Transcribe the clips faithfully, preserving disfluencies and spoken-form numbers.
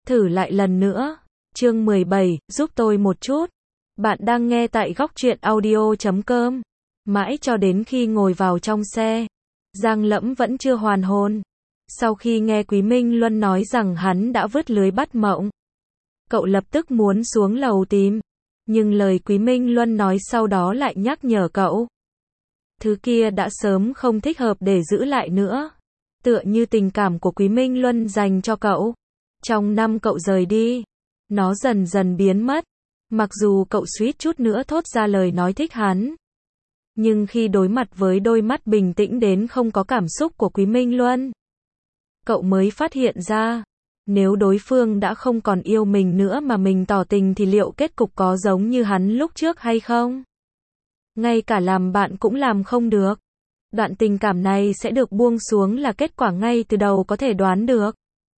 Thử lại lần nữa. Chương mười bảy, giúp tôi một chút. Bạn đang nghe tại góc truyện audio chấm com. Mãi cho đến khi ngồi vào trong xe, Giang Lẫm vẫn chưa hoàn hồn. Sau khi nghe Quý Minh Luân nói rằng hắn đã vứt lưới bắt mộng, cậu lập tức muốn xuống lầu tìm. Nhưng lời Quý Minh Luân nói sau đó lại nhắc nhở cậu. Thứ kia đã sớm không thích hợp để giữ lại nữa. Tựa như tình cảm của Quý Minh Luân dành cho cậu. Trong năm cậu rời đi, nó dần dần biến mất. Mặc dù cậu suýt chút nữa thốt ra lời nói thích hắn. Nhưng khi đối mặt với đôi mắt bình tĩnh đến không có cảm xúc của Quý Minh Luân, cậu mới phát hiện ra, nếu đối phương đã không còn yêu mình nữa mà mình tỏ tình thì liệu kết cục có giống như hắn lúc trước hay không? Ngay cả làm bạn cũng làm không được. Đoạn tình cảm này sẽ được buông xuống là kết quả ngay từ đầu có thể đoán được.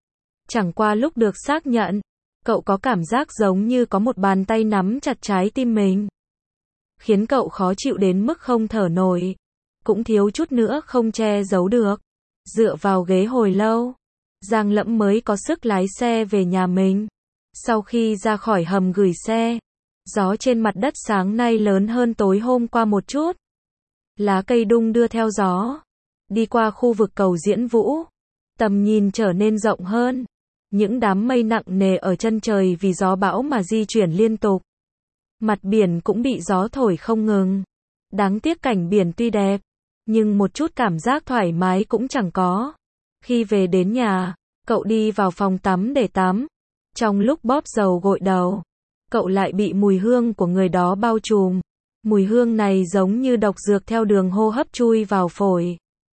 Chẳng qua lúc được xác nhận, cậu có cảm giác giống như có một bàn tay nắm chặt trái tim mình, khiến cậu khó chịu đến mức không thở nổi, cũng thiếu chút nữa không che giấu được. Dựa vào ghế hồi lâu, Giang Lẫm mới có sức lái xe về nhà mình. Sau khi ra khỏi hầm gửi xe, gió trên mặt đất sáng nay lớn hơn tối hôm qua một chút. Lá cây đung đưa theo gió, đi qua khu vực cầu Diễn Vũ, tầm nhìn trở nên rộng hơn. Những đám mây nặng nề ở chân trời vì gió bão mà di chuyển liên tục. Mặt biển cũng bị gió thổi không ngừng. Đáng tiếc cảnh biển tuy đẹp, nhưng một chút cảm giác thoải mái cũng chẳng có. Khi về đến nhà, cậu đi vào phòng tắm để tắm. Trong lúc bóp dầu gội đầu, cậu lại bị mùi hương của người đó bao trùm. Mùi hương này giống như độc dược theo đường hô hấp chui vào phổi,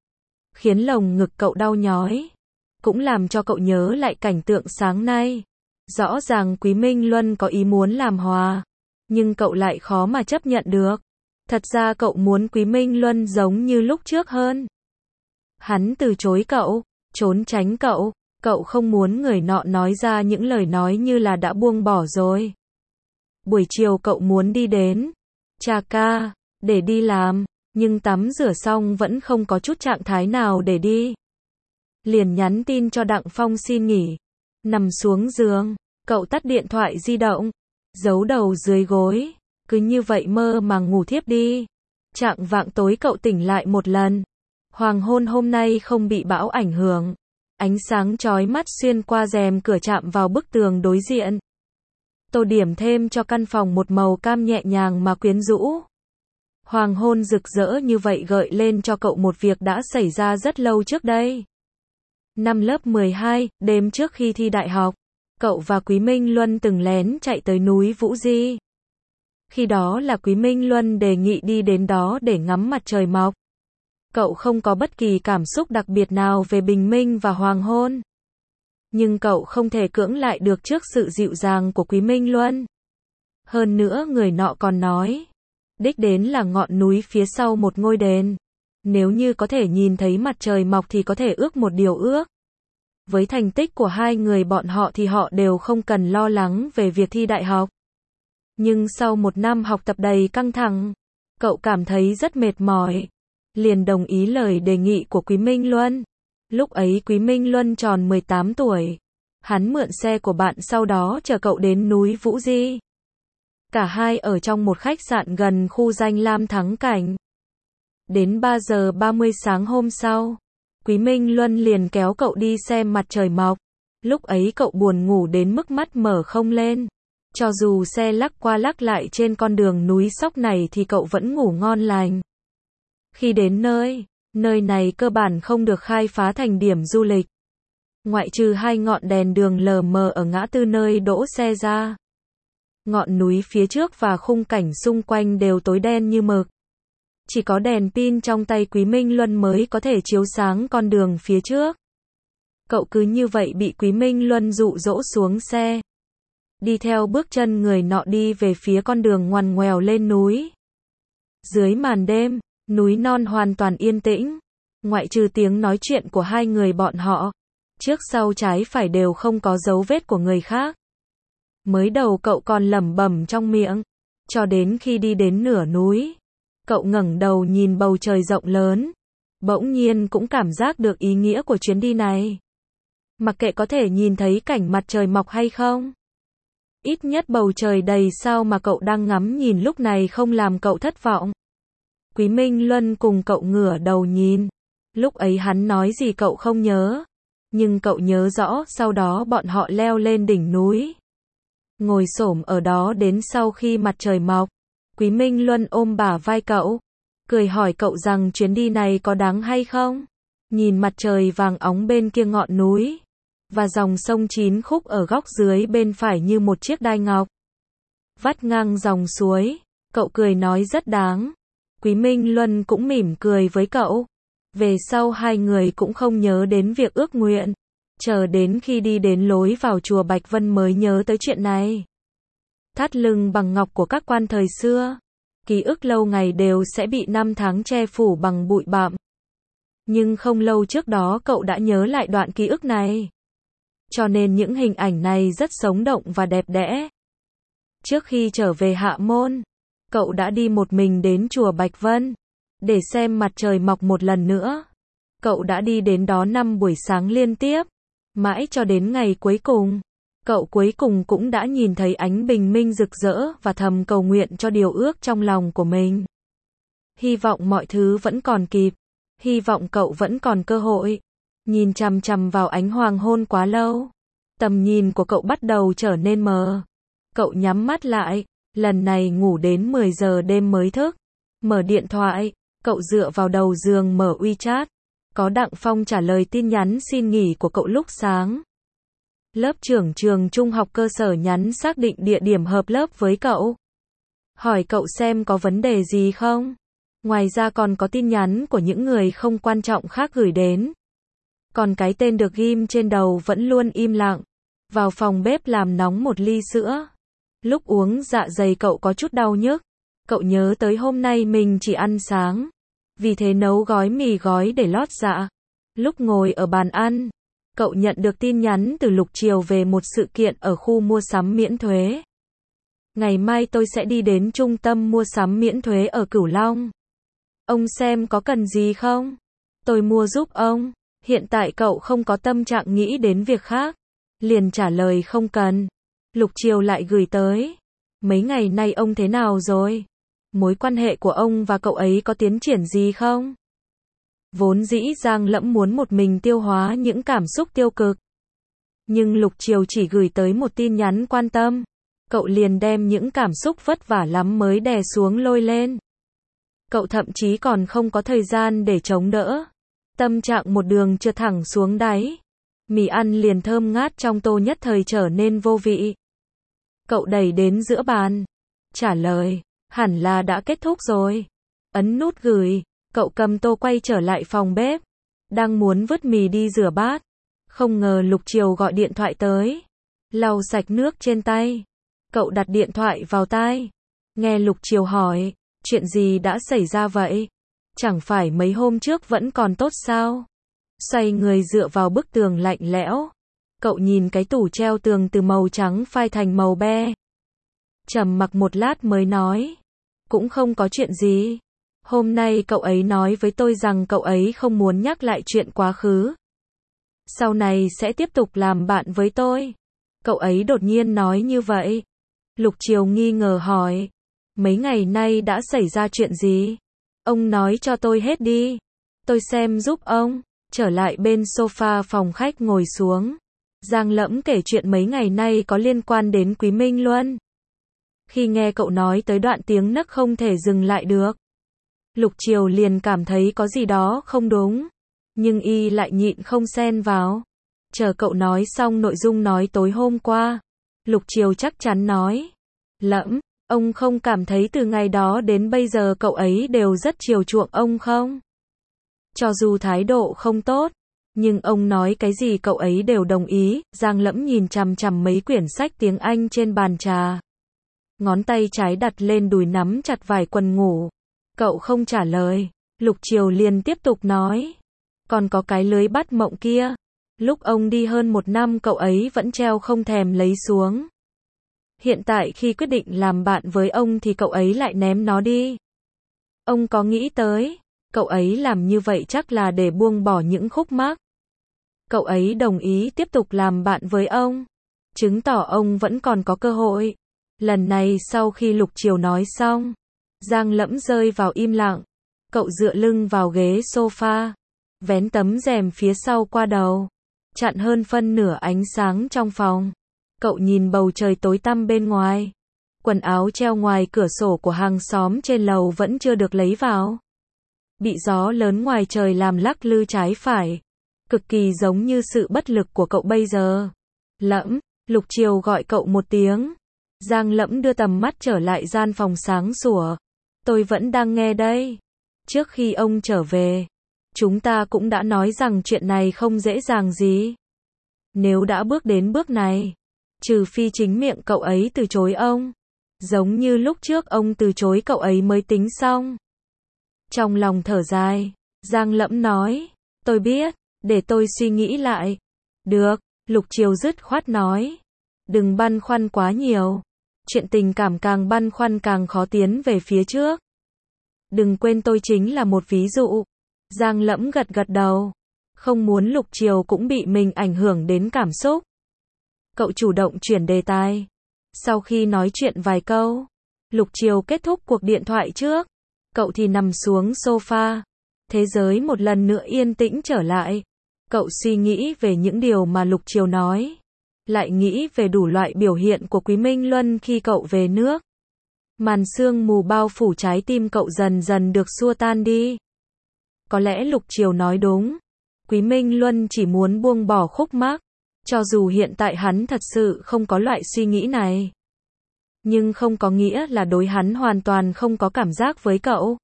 khiến lồng ngực cậu đau nhói. Cũng làm cho cậu nhớ lại cảnh tượng sáng nay. Rõ ràng Quý Minh Luân có ý muốn làm hòa, nhưng cậu lại khó mà chấp nhận được. Thật ra cậu muốn Quý Minh Luân giống như lúc trước hơn. Hắn từ chối cậu, trốn tránh cậu. Cậu không muốn người nọ nói ra những lời nói như là đã buông bỏ rồi. Buổi chiều cậu muốn đi đến Trà Ca để đi làm, nhưng tắm rửa xong vẫn không có chút trạng thái nào để đi. Liền nhắn tin cho Đặng Phong xin nghỉ. Nằm xuống giường, cậu tắt điện thoại di động, giấu đầu dưới gối, cứ như vậy mơ màng ngủ thiếp đi. Chạng vạng tối cậu tỉnh lại một lần. Hoàng hôn hôm nay không bị bão ảnh hưởng. Ánh sáng chói mắt xuyên qua rèm cửa chạm vào bức tường đối diện, tô điểm thêm cho căn phòng một màu cam nhẹ nhàng mà quyến rũ. Hoàng hôn rực rỡ như vậy gợi lên cho cậu một việc đã xảy ra rất lâu trước đây. Năm lớp mười hai, đêm trước khi thi đại học, cậu và Quý Minh Luân từng lén chạy tới núi Vũ Di. Khi đó là Quý Minh Luân đề nghị đi đến đó để ngắm mặt trời mọc. Cậu không có bất kỳ cảm xúc đặc biệt nào về bình minh và hoàng hôn. Nhưng cậu không thể cưỡng lại được trước sự dịu dàng của Quý Minh Luân. Hơn nữa người nọ còn nói, đích đến là ngọn núi phía sau một ngôi đền. Nếu như có thể nhìn thấy mặt trời mọc thì có thể ước một điều ước. Với thành tích của hai người bọn họ thì họ đều không cần lo lắng về việc thi đại học. Nhưng sau một năm học tập đầy căng thẳng, cậu cảm thấy rất mệt mỏi. Liền đồng ý lời đề nghị của Quý Minh Luân. Lúc ấy Quý Minh Luân tròn mười tám tuổi. Hắn mượn xe của bạn sau đó chở cậu đến núi Vũ Di. Cả hai ở trong một khách sạn gần khu danh lam thắng cảnh. Đến ba giờ ba mươi sáng hôm sau, Quý Minh Luân liền kéo cậu đi xem mặt trời mọc. Lúc ấy cậu buồn ngủ đến mức mắt mở không lên. Cho dù xe lắc qua lắc lại trên con đường núi sóc này thì cậu vẫn ngủ ngon lành. Khi đến nơi, nơi này cơ bản không được khai phá thành điểm du lịch. Ngoại trừ hai ngọn đèn đường lờ mờ ở ngã tư nơi đỗ xe ra, ngọn núi phía trước và khung cảnh xung quanh đều tối đen như mực. Chỉ có đèn pin trong tay Quý Minh Luân mới có thể chiếu sáng con đường phía trước. Cậu cứ như vậy bị Quý Minh Luân dụ dỗ xuống xe. Đi theo bước chân người nọ đi về phía con đường ngoằn ngoèo lên núi. Dưới màn đêm, núi non hoàn toàn yên tĩnh. Ngoại trừ tiếng nói chuyện của hai người bọn họ, trước sau trái phải đều không có dấu vết của người khác. Mới đầu cậu còn lẩm bẩm trong miệng, cho đến khi đi đến nửa núi, cậu ngẩng đầu nhìn bầu trời rộng lớn, bỗng nhiên cũng cảm giác được ý nghĩa của chuyến đi này. Mặc kệ có thể nhìn thấy cảnh mặt trời mọc hay không. Ít nhất bầu trời đầy sao mà cậu đang ngắm nhìn lúc này không làm cậu thất vọng. Quý Minh Luân cùng cậu ngửa đầu nhìn. Lúc ấy hắn nói gì cậu không nhớ. Nhưng cậu nhớ rõ, sau đó bọn họ leo lên đỉnh núi. Ngồi xổm ở đó đến sau khi mặt trời mọc. Quý Minh Luân ôm bả vai cậu. Cười hỏi cậu rằng chuyến đi này có đáng hay không? Nhìn mặt trời vàng óng bên kia ngọn núi. Và dòng sông Chín Khúc ở góc dưới bên phải như một chiếc đai ngọc. Vắt ngang dòng suối. Cậu cười nói rất đáng. Quý Minh Luân cũng mỉm cười với cậu. Về sau hai người cũng không nhớ đến việc ước nguyện. Chờ đến khi đi đến lối vào chùa Bạch Vân mới nhớ tới chuyện này. Thắt lưng bằng ngọc của các quan thời xưa. Ký ức lâu ngày đều sẽ bị năm tháng che phủ bằng bụi bặm. Nhưng không lâu trước đó cậu đã nhớ lại đoạn ký ức này. Cho nên những hình ảnh này rất sống động và đẹp đẽ. Trước khi trở về Hạ Môn, cậu đã đi một mình đến chùa Bạch Vân. Để xem mặt trời mọc một lần nữa. Cậu đã đi đến đó năm buổi sáng liên tiếp. Mãi cho đến ngày cuối cùng. Cậu cuối cùng cũng đã nhìn thấy ánh bình minh rực rỡ và thầm cầu nguyện cho điều ước trong lòng của mình. Hy vọng mọi thứ vẫn còn kịp. Hy vọng cậu vẫn còn cơ hội. Nhìn chằm chằm vào ánh hoàng hôn quá lâu. Tầm nhìn của cậu bắt đầu trở nên mờ. Cậu nhắm mắt lại. Lần này ngủ đến mười giờ đêm mới thức. Mở điện thoại. Cậu dựa vào đầu giường mở WeChat. Có Đặng Phong trả lời tin nhắn xin nghỉ của cậu lúc sáng. Lớp trưởng trường trung học cơ sở nhắn xác định địa điểm hợp lớp với cậu. Hỏi cậu xem có vấn đề gì không. Ngoài ra còn có tin nhắn của những người không quan trọng khác gửi đến. Còn cái tên được ghim trên đầu vẫn luôn im lặng. Vào phòng bếp làm nóng một ly sữa. Lúc uống dạ dày cậu có chút đau nhức. Cậu nhớ tới hôm nay mình chỉ ăn sáng. Vì thế nấu gói mì gói để lót dạ. Lúc ngồi ở bàn ăn, cậu nhận được tin nhắn từ Lục Triều về một sự kiện ở khu mua sắm miễn thuế. Ngày mai tôi sẽ đi đến trung tâm mua sắm miễn thuế ở Cửu Long. Ông xem có cần gì không? Tôi mua giúp ông. Hiện tại cậu không có tâm trạng nghĩ đến việc khác. Liền trả lời không cần. Lục Triều lại gửi tới. Mấy ngày nay ông thế nào rồi? Mối quan hệ của ông và cậu ấy có tiến triển gì không? Vốn dĩ Giang Lẫm muốn một mình tiêu hóa những cảm xúc tiêu cực. Nhưng Lục Triều chỉ gửi tới một tin nhắn quan tâm. Cậu liền đem những cảm xúc vất vả lắm mới đè xuống lôi lên. Cậu thậm chí còn không có thời gian để chống đỡ. Tâm trạng một đường trượt thẳng xuống đáy. Mì ăn liền thơm ngát trong tô nhất thời trở nên vô vị. Cậu đẩy đến giữa bàn. Trả lời. Hẳn là đã kết thúc rồi. Ấn nút gửi. Cậu cầm tô quay trở lại phòng bếp. Đang muốn vứt mì đi rửa bát. Không ngờ Lục Triều gọi điện thoại tới. Lau sạch nước trên tay. Cậu đặt điện thoại vào tai. Nghe Lục Triều hỏi. Chuyện gì đã xảy ra vậy? Chẳng phải mấy hôm trước vẫn còn tốt sao? Xoay người dựa vào bức tường lạnh lẽo. Cậu nhìn cái tủ treo tường từ màu trắng phai thành màu be. Trầm mặc một lát mới nói. Cũng không có chuyện gì. Hôm nay cậu ấy nói với tôi rằng cậu ấy không muốn nhắc lại chuyện quá khứ. Sau này sẽ tiếp tục làm bạn với tôi. Cậu ấy đột nhiên nói như vậy. Lục Triều nghi ngờ hỏi. Mấy ngày nay đã xảy ra chuyện gì? Ông nói cho tôi hết đi. Tôi xem giúp ông. Trở lại bên sofa phòng khách ngồi xuống. Giang Lẫm kể chuyện mấy ngày nay có liên quan đến Quý Minh Luân. Khi nghe cậu nói tới đoạn tiếng nấc không thể dừng lại được. Lục Triều liền cảm thấy có gì đó không đúng. Nhưng y lại nhịn không xen vào. Chờ cậu nói xong nội dung nói tối hôm qua. Lục Triều chắc chắn nói. Lẫm, ông không cảm thấy từ ngày đó đến bây giờ cậu ấy đều rất chiều chuộng ông không? Cho dù thái độ không tốt. Nhưng ông nói cái gì cậu ấy đều đồng ý. Giang Lẫm nhìn chằm chằm mấy quyển sách tiếng Anh trên bàn trà. Ngón tay trái đặt lên đùi nắm chặt vải quần ngủ. Cậu không trả lời. Lục Triều liền tiếp tục nói. Còn có cái lưới bắt mộng kia. Lúc ông đi hơn một năm cậu ấy vẫn treo không thèm lấy xuống. Hiện tại khi quyết định làm bạn với ông thì cậu ấy lại ném nó đi. Ông có nghĩ tới. Cậu ấy làm như vậy chắc là để buông bỏ những khúc mắc. cậu ấy đồng ý tiếp tục làm bạn với ông, chứng tỏ ông vẫn còn có cơ hội. Lần này sau khi Lục Triều nói xong, Giang Lẫm rơi vào im lặng. Cậu dựa lưng vào ghế sofa, vén tấm rèm phía sau qua đầu, chặn hơn phân nửa ánh sáng trong phòng. Cậu nhìn bầu trời tối tăm bên ngoài. Quần áo treo ngoài cửa sổ của hàng xóm trên lầu vẫn chưa được lấy vào. Bị gió lớn ngoài trời làm lắc lư trái phải. Cực kỳ giống như sự bất lực của cậu bây giờ. Lẫm, Lục Triều gọi cậu một tiếng. Giang Lẫm đưa tầm mắt trở lại gian phòng sáng sủa. Tôi vẫn đang nghe đây. Trước khi ông trở về, chúng ta cũng đã nói rằng chuyện này không dễ dàng gì. Nếu đã bước đến bước này, trừ phi chính miệng cậu ấy từ chối ông. Giống như lúc trước ông từ chối cậu ấy mới tính xong. Trong lòng thở dài, Giang Lẫm nói, tôi biết, để tôi suy nghĩ lại. Được, Lục Triều dứt khoát nói. Đừng băn khoăn quá nhiều. Chuyện tình cảm càng băn khoăn càng khó tiến về phía trước. Đừng quên tôi chính là một ví dụ. Giang Lẫm gật gật đầu. Không muốn Lục Triều cũng bị mình ảnh hưởng đến cảm xúc. Cậu chủ động chuyển đề tài. Sau khi nói chuyện vài câu, Lục Triều kết thúc cuộc điện thoại trước. Cậu thì nằm xuống sofa. Thế giới một lần nữa yên tĩnh trở lại. Cậu suy nghĩ về những điều mà Lục Triều nói. Lại nghĩ về đủ loại biểu hiện của Quý Minh Luân khi cậu về nước. Màn sương mù bao phủ trái tim cậu dần dần được xua tan đi. Có lẽ Lục Triều nói đúng. Quý Minh Luân chỉ muốn buông bỏ khúc mắc. Cho dù hiện tại hắn thật sự không có loại suy nghĩ này. Nhưng không có nghĩa là đối hắn hoàn toàn không có cảm giác với cậu.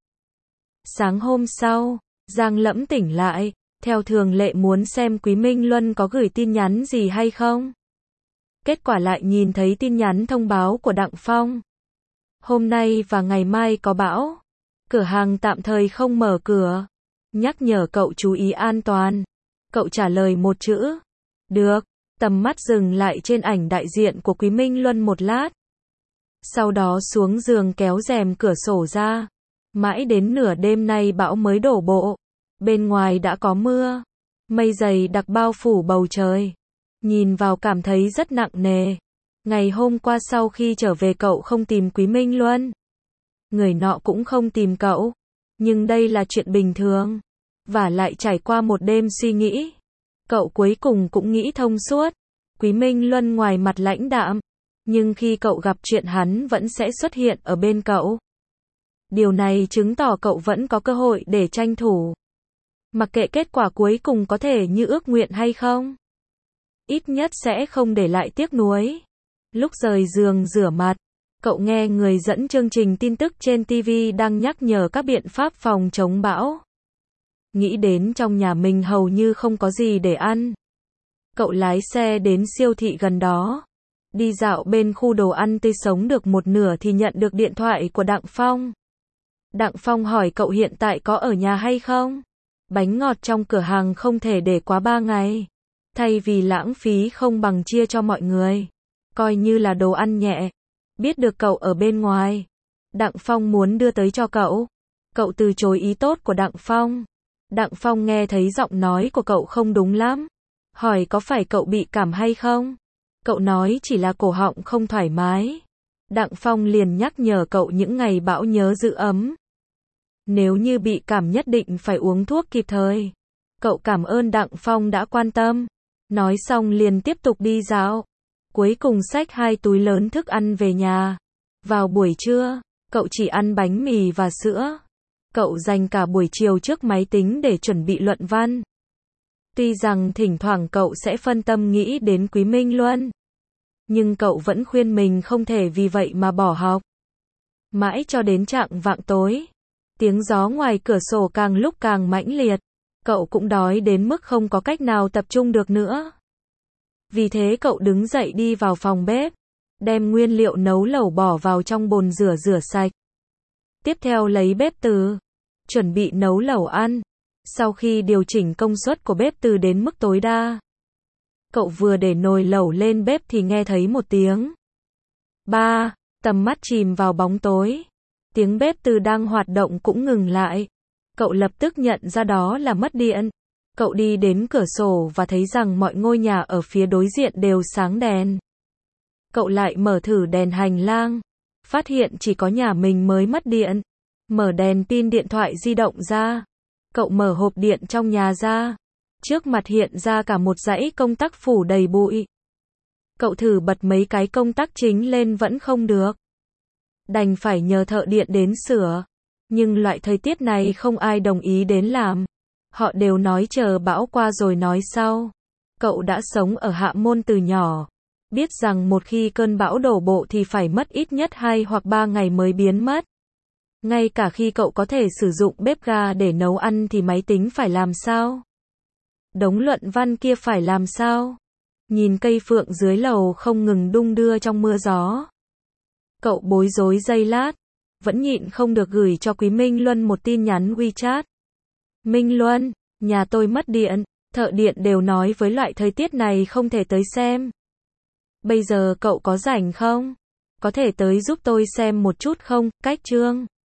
Sáng hôm sau, Giang Lẫm tỉnh lại. Theo thường lệ muốn xem Quý Minh Luân có gửi tin nhắn gì hay không. Kết quả lại nhìn thấy tin nhắn thông báo của Đặng Phong. Hôm nay và ngày mai có bão. Cửa hàng tạm thời không mở cửa. Nhắc nhở cậu chú ý an toàn. Cậu trả lời một chữ. Được. Tầm mắt dừng lại trên ảnh đại diện của Quý Minh Luân một lát. Sau đó xuống giường kéo rèm cửa sổ ra. Mãi đến nửa đêm nay bão mới đổ bộ. Bên ngoài đã có mưa. Mây dày đặc bao phủ bầu trời. Nhìn vào cảm thấy rất nặng nề. Ngày hôm qua sau khi trở về cậu không tìm Quý Minh Luân. Người nọ cũng không tìm cậu. Nhưng đây là chuyện bình thường. Và lại trải qua một đêm suy nghĩ. Cậu cuối cùng cũng nghĩ thông suốt. Quý Minh Luân ngoài mặt lãnh đạm. Nhưng khi cậu gặp chuyện hắn vẫn sẽ xuất hiện ở bên cậu. Điều này chứng tỏ cậu vẫn có cơ hội để tranh thủ. Mặc kệ kết quả cuối cùng có thể như ước nguyện hay không. Ít nhất sẽ không để lại tiếc nuối. Lúc rời giường rửa mặt, cậu nghe người dẫn chương trình tin tức trên ti vi đang nhắc nhở các biện pháp phòng chống bão. Nghĩ đến trong nhà mình hầu như không có gì để ăn. Cậu lái xe đến siêu thị gần đó. Đi dạo bên khu đồ ăn tươi sống được một nửa thì nhận được điện thoại của Đặng Phong. Đặng Phong hỏi cậu hiện tại có ở nhà hay không? Bánh ngọt trong cửa hàng không thể để quá ba ngày. Thay vì lãng phí không bằng chia cho mọi người. Coi như là đồ ăn nhẹ. Biết được cậu ở bên ngoài. Đặng Phong muốn đưa tới cho cậu. Cậu từ chối ý tốt của Đặng Phong. Đặng Phong nghe thấy giọng nói của cậu không đúng lắm. Hỏi có phải cậu bị cảm hay không? Cậu nói chỉ là cổ họng không thoải mái. Đặng Phong liền nhắc nhở cậu những ngày bão nhớ giữ ấm. Nếu như bị cảm nhất định phải uống thuốc kịp thời. Cậu cảm ơn Đặng Phong đã quan tâm. Nói xong liền tiếp tục đi dạo. Cuối cùng xách hai túi lớn thức ăn về nhà. Vào buổi trưa, cậu chỉ ăn bánh mì và sữa. Cậu dành cả buổi chiều trước máy tính để chuẩn bị luận văn. Tuy rằng thỉnh thoảng cậu sẽ phân tâm nghĩ đến Quý Minh Luân. Nhưng cậu vẫn khuyên mình không thể vì vậy mà bỏ học. Mãi cho đến chạng vạng tối. Tiếng gió ngoài cửa sổ càng lúc càng mãnh liệt. Cậu cũng đói đến mức không có cách nào tập trung được nữa. Vì thế cậu đứng dậy đi vào phòng bếp. Đem nguyên liệu nấu lẩu bỏ vào trong bồn rửa rửa sạch. Tiếp theo lấy bếp từ. Chuẩn bị nấu lẩu ăn. Sau khi điều chỉnh công suất của bếp từ đến mức tối đa. Cậu vừa để nồi lẩu lên bếp thì nghe thấy một tiếng. Ba, tầm mắt chìm vào bóng tối. Tiếng bếp từ đang hoạt động cũng ngừng lại. Cậu lập tức nhận ra đó là mất điện. Cậu đi đến cửa sổ và thấy rằng mọi ngôi nhà ở phía đối diện đều sáng đèn. Cậu lại mở thử đèn hành lang, phát hiện chỉ có nhà mình mới mất điện. Mở đèn pin điện thoại di động ra. Cậu mở hộp điện trong nhà ra. Trước mặt hiện ra cả một dãy công tắc phủ đầy bụi. Cậu thử bật mấy cái công tắc chính lên vẫn không được. Đành phải nhờ thợ điện đến sửa. Nhưng loại thời tiết này không ai đồng ý đến làm. Họ đều nói chờ bão qua rồi nói sau. Cậu đã sống ở Hạ Môn từ nhỏ. Biết rằng một khi cơn bão đổ bộ thì phải mất ít nhất hai hoặc ba ngày mới biến mất. Ngay cả khi cậu có thể sử dụng bếp ga để nấu ăn thì máy tính phải làm sao? Đống luận văn kia phải làm sao? Nhìn cây phượng dưới lầu không ngừng đung đưa trong mưa gió. Cậu bối rối giây lát, vẫn nhịn không được gửi cho Quý Minh Luân một tin nhắn WeChat. Minh Luân, nhà tôi mất điện, thợ điện đều nói với loại thời tiết này không thể tới xem. Bây giờ cậu có rảnh không? Có thể tới giúp tôi xem một chút không? Cách Trương